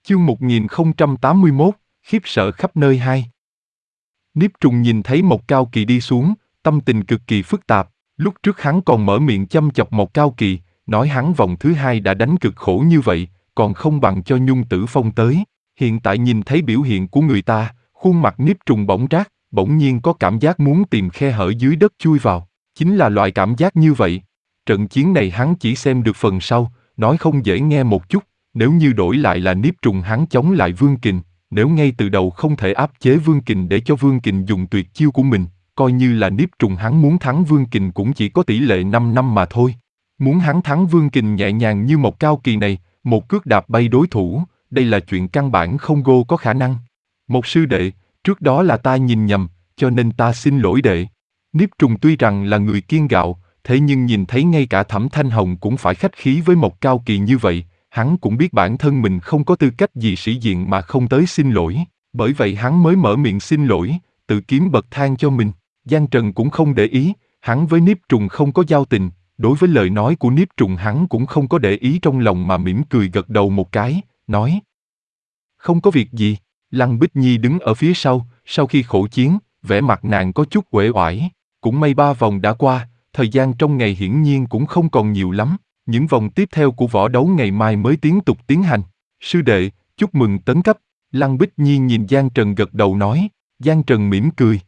Chương 1081, khiếp sợ khắp nơi 2. Niếp Trùng nhìn thấy Mộc Cao Kỳ đi xuống, tâm tình cực kỳ phức tạp. Lúc trước hắn còn mở miệng châm chọc Mộc Cao Kỳ, nói hắn vòng thứ hai đã đánh cực khổ như vậy, còn không bằng cho Nhung Tử Phong tới. Hiện tại nhìn thấy biểu hiện của người ta, khuôn mặt Niếp Trùng bỗng rát, bỗng nhiên có cảm giác muốn tìm khe hở dưới đất chui vào. Chính là loại cảm giác như vậy. Trận chiến này hắn chỉ xem được phần sau, nói không dễ nghe một chút. Nếu như đổi lại là Niếp Trùng hắn chống lại Vương Kình, nếu ngay từ đầu không thể áp chế Vương Kình để cho Vương Kình dùng tuyệt chiêu của mình, coi như là Niếp Trùng hắn muốn thắng Vương Kình cũng chỉ có tỷ lệ 5 năm mà thôi. Muốn hắn thắng Vương Kình nhẹ nhàng như Mộc Cao Kỳ này, một cước đạp bay đối thủ, đây là chuyện căn bản không có khả năng. Một sư đệ, trước đó là ta nhìn nhầm, cho nên ta xin lỗi đệ. Niếp Trùng tuy rằng là người kiên gạo, thế nhưng nhìn thấy ngay cả Thẩm Thanh Hồng cũng phải khách khí với Mộc Cao Kỳ như vậy, hắn cũng biết bản thân mình không có tư cách gì sĩ diện mà không tới xin lỗi, bởi vậy hắn mới mở miệng xin lỗi, tự kiếm bậc thang cho mình. Giang Trần cũng không để ý, hắn với Niếp Trùng không có giao tình, đối với lời nói của Niếp Trùng hắn cũng không có để ý trong lòng mà mỉm cười gật đầu một cái, nói: không có việc gì. Lăng Bích Nhi đứng ở phía sau khi khổ chiến, vẻ mặt nàng có chút uể oải. Cũng may 3 vòng đã qua, thời gian trong ngày hiển nhiên cũng không còn nhiều lắm. Những vòng tiếp theo của võ đấu ngày mai mới tiếp tục tiến hành. Sư đệ, chúc mừng tấn cấp. Lăng Bích Nhi nhìn Giang Trần gật đầu nói. Giang Trần mỉm cười.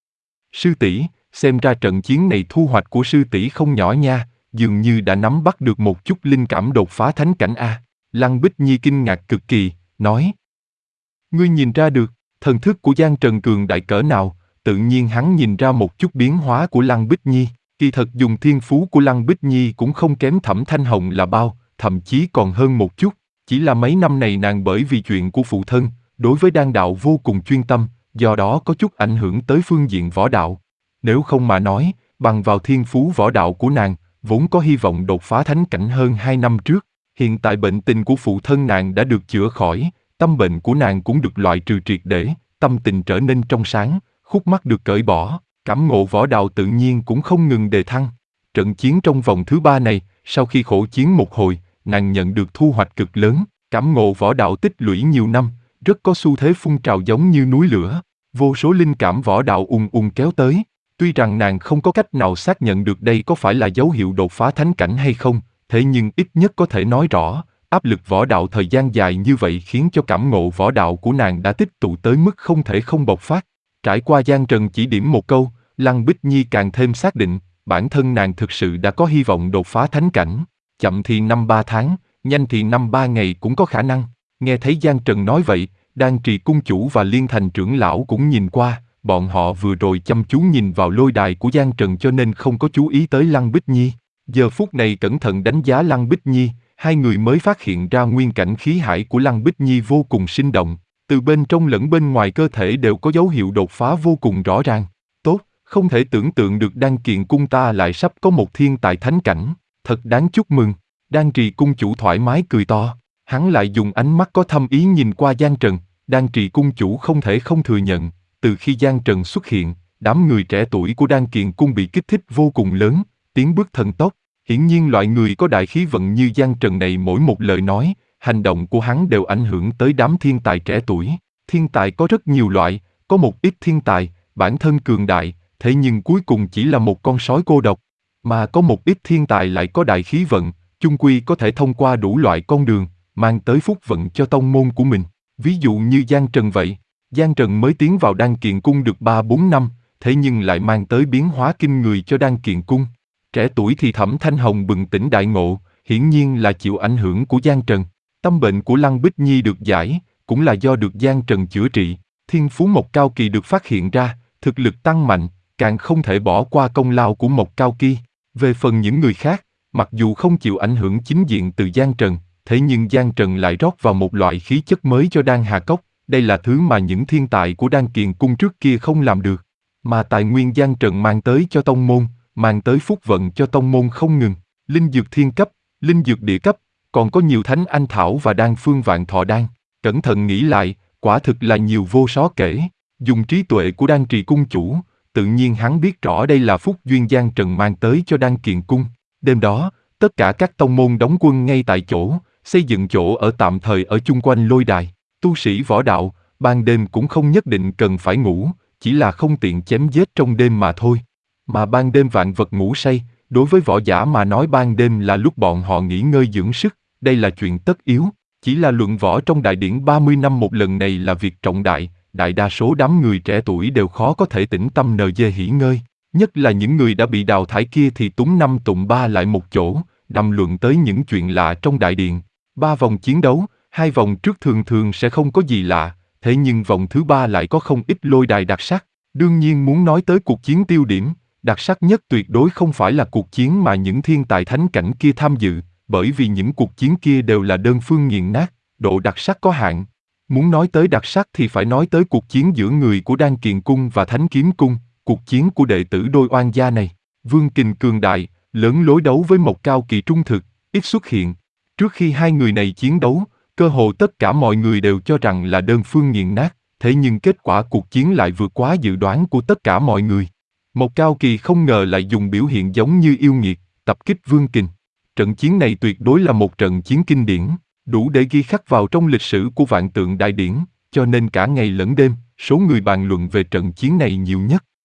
Sư tỷ, xem ra trận chiến này thu hoạch của sư tỷ không nhỏ nha, dường như đã nắm bắt được một chút linh cảm đột phá thánh cảnh a. Lăng Bích Nhi kinh ngạc cực kỳ, nói. Ngươi nhìn ra được, thần thức của Giang Trần cường đại cỡ nào, tự nhiên hắn nhìn ra một chút biến hóa của Lăng Bích Nhi. Kỳ thật dùng thiên phú của Lăng Bích Nhi cũng không kém Thẩm Thanh Hồng là bao, thậm chí còn hơn một chút. Chỉ là mấy năm này nàng bởi vì chuyện của phụ thân, đối với đan đạo vô cùng chuyên tâm, do đó có chút ảnh hưởng tới phương diện võ đạo. Nếu không mà nói, bằng vào thiên phú võ đạo của nàng, vốn có hy vọng đột phá thánh cảnh hơn 2 năm trước. Hiện tại bệnh tình của phụ thân nàng đã được chữa khỏi, tâm bệnh của nàng cũng được loại trừ triệt để, tâm tình trở nên trong sáng, khúc mắc được cởi bỏ. Cảm ngộ võ đạo tự nhiên cũng không ngừng đề thăng. Trận chiến trong vòng thứ 3 này, sau khi khổ chiến một hồi, nàng nhận được thu hoạch cực lớn. Cảm ngộ võ đạo tích lũy nhiều năm, rất có xu thế phun trào giống như núi lửa. Vô số linh cảm võ đạo kéo tới. Tuy rằng nàng không có cách nào xác nhận được đây có phải là dấu hiệu đột phá thánh cảnh hay không, thế nhưng ít nhất có thể nói rõ, áp lực võ đạo thời gian dài như vậy khiến cho cảm ngộ võ đạo của nàng đã tích tụ tới mức không thể không bộc phát. Trải qua Giang Trần chỉ điểm một câu, Lăng Bích Nhi càng thêm xác định, bản thân nàng thực sự đã có hy vọng đột phá thánh cảnh. Chậm thì 5-3 tháng, nhanh thì 5-3 ngày cũng có khả năng. Nghe thấy Giang Trần nói vậy, Đan Trì cung chủ và Liên Thành trưởng lão cũng nhìn qua, bọn họ vừa rồi chăm chú nhìn vào lôi đài của Giang Trần cho nên không có chú ý tới Lăng Bích Nhi. Giờ phút này cẩn thận đánh giá Lăng Bích Nhi, hai người mới phát hiện ra nguyên cảnh khí hải của Lăng Bích Nhi vô cùng sinh động, từ bên trong lẫn bên ngoài cơ thể đều có dấu hiệu đột phá vô cùng rõ ràng. Tốt, không thể tưởng tượng được Đan Kiền cung ta lại sắp có một thiên tài thánh cảnh, thật đáng chúc mừng. Đan Trì cung chủ thoải mái cười to, hắn lại dùng ánh mắt có thâm ý nhìn qua Giang Trần. Đan Trì cung chủ không thể không thừa nhận, từ khi Giang Trần xuất hiện, đám người trẻ tuổi của Đan Kiền cung bị kích thích vô cùng lớn, tiến bước thần tốc. Hiển nhiên loại người có đại khí vận như Giang Trần này mỗi một lời nói, hành động của hắn đều ảnh hưởng tới đám thiên tài trẻ tuổi. Thiên tài có rất nhiều loại, có một ít thiên tài, bản thân cường đại, thế nhưng cuối cùng chỉ là một con sói cô độc. Mà có một ít thiên tài lại có đại khí vận, chung quy có thể thông qua đủ loại con đường, mang tới phúc vận cho tông môn của mình. Ví dụ như Giang Trần vậy, Giang Trần mới tiến vào Đan Kiền cung được 3-4 năm, thế nhưng lại mang tới biến hóa kinh người cho Đan Kiền cung. Trẻ tuổi thì Thẩm Thanh Hồng bừng tỉnh đại ngộ, hiển nhiên là chịu ảnh hưởng của Giang Trần. Tâm bệnh của Lăng Bích Nhi được giải, cũng là do được Giang Trần chữa trị. Thiên phú Mộc Cao Kỳ được phát hiện ra, thực lực tăng mạnh, càng không thể bỏ qua công lao của Mộc Cao Kỳ. Về phần những người khác, mặc dù không chịu ảnh hưởng chính diện từ Giang Trần, thế nhưng Giang Trần lại rót vào một loại khí chất mới cho Đan Hà Cốc. Đây là thứ mà những thiên tài của Đan Kiền cung trước kia không làm được. Mà tài nguyên Giang Trần mang tới cho tông môn, mang tới phúc vận cho tông môn không ngừng. Linh dược thiên cấp, linh dược địa cấp, còn có nhiều thánh anh thảo và đan phương vạn thọ đan. Cẩn thận nghĩ lại, quả thực là nhiều vô số kể. Dùng trí tuệ của Đan Trì cung chủ, tự nhiên hắn biết rõ đây là phúc duyên Giang Trần mang tới cho Đan Kiền cung. Đêm đó, tất cả các tông môn đóng quân ngay tại chỗ, xây dựng chỗ ở tạm thời ở chung quanh lôi đài. Tu sĩ võ đạo, ban đêm cũng không nhất định cần phải ngủ, chỉ là không tiện chém giết trong đêm mà thôi. Mà ban đêm vạn vật ngủ say, đối với võ giả mà nói ban đêm là lúc bọn họ nghỉ ngơi dưỡng sức, đây là chuyện tất yếu. Chỉ là luận võ trong đại điển 30 năm một lần này là việc trọng đại, đại đa số đám người trẻ tuổi đều khó có thể tĩnh tâm NG nghỉ ngơi. Nhất là những người đã bị đào thải kia thì túng năm tụng ba lại một chỗ, đàm luận tới những chuyện lạ trong đại điện. 3 vòng chiến đấu, 2 vòng trước thường thường sẽ không có gì lạ, thế nhưng vòng thứ 3 lại có không ít lôi đài đặc sắc. Đương nhiên muốn nói tới cuộc chiến tiêu điểm, đặc sắc nhất tuyệt đối không phải là cuộc chiến mà những thiên tài thánh cảnh kia tham dự, bởi vì những cuộc chiến kia đều là đơn phương nghiền nát, độ đặc sắc có hạn. Muốn nói tới đặc sắc thì phải nói tới cuộc chiến giữa người của Đan Kiền Cung và Thánh Kiếm Cung, cuộc chiến của đệ tử đôi oan gia này. Vương Kình cường đại, lớn lối đấu với Mộc Cao Kỳ trung thực, ít xuất hiện. Trước khi hai người này chiến đấu, cơ hồ tất cả mọi người đều cho rằng là đơn phương nghiền nát, thế nhưng kết quả cuộc chiến lại vượt quá dự đoán của tất cả mọi người. Mộc Cao Kỳ không ngờ lại dùng biểu hiện giống như yêu nghiệt, tập kích Vương Kình. Trận chiến này tuyệt đối là một trận chiến kinh điển, đủ để ghi khắc vào trong lịch sử của Vạn Tượng Đại Điển, cho nên cả ngày lẫn đêm, số người bàn luận về trận chiến này nhiều nhất.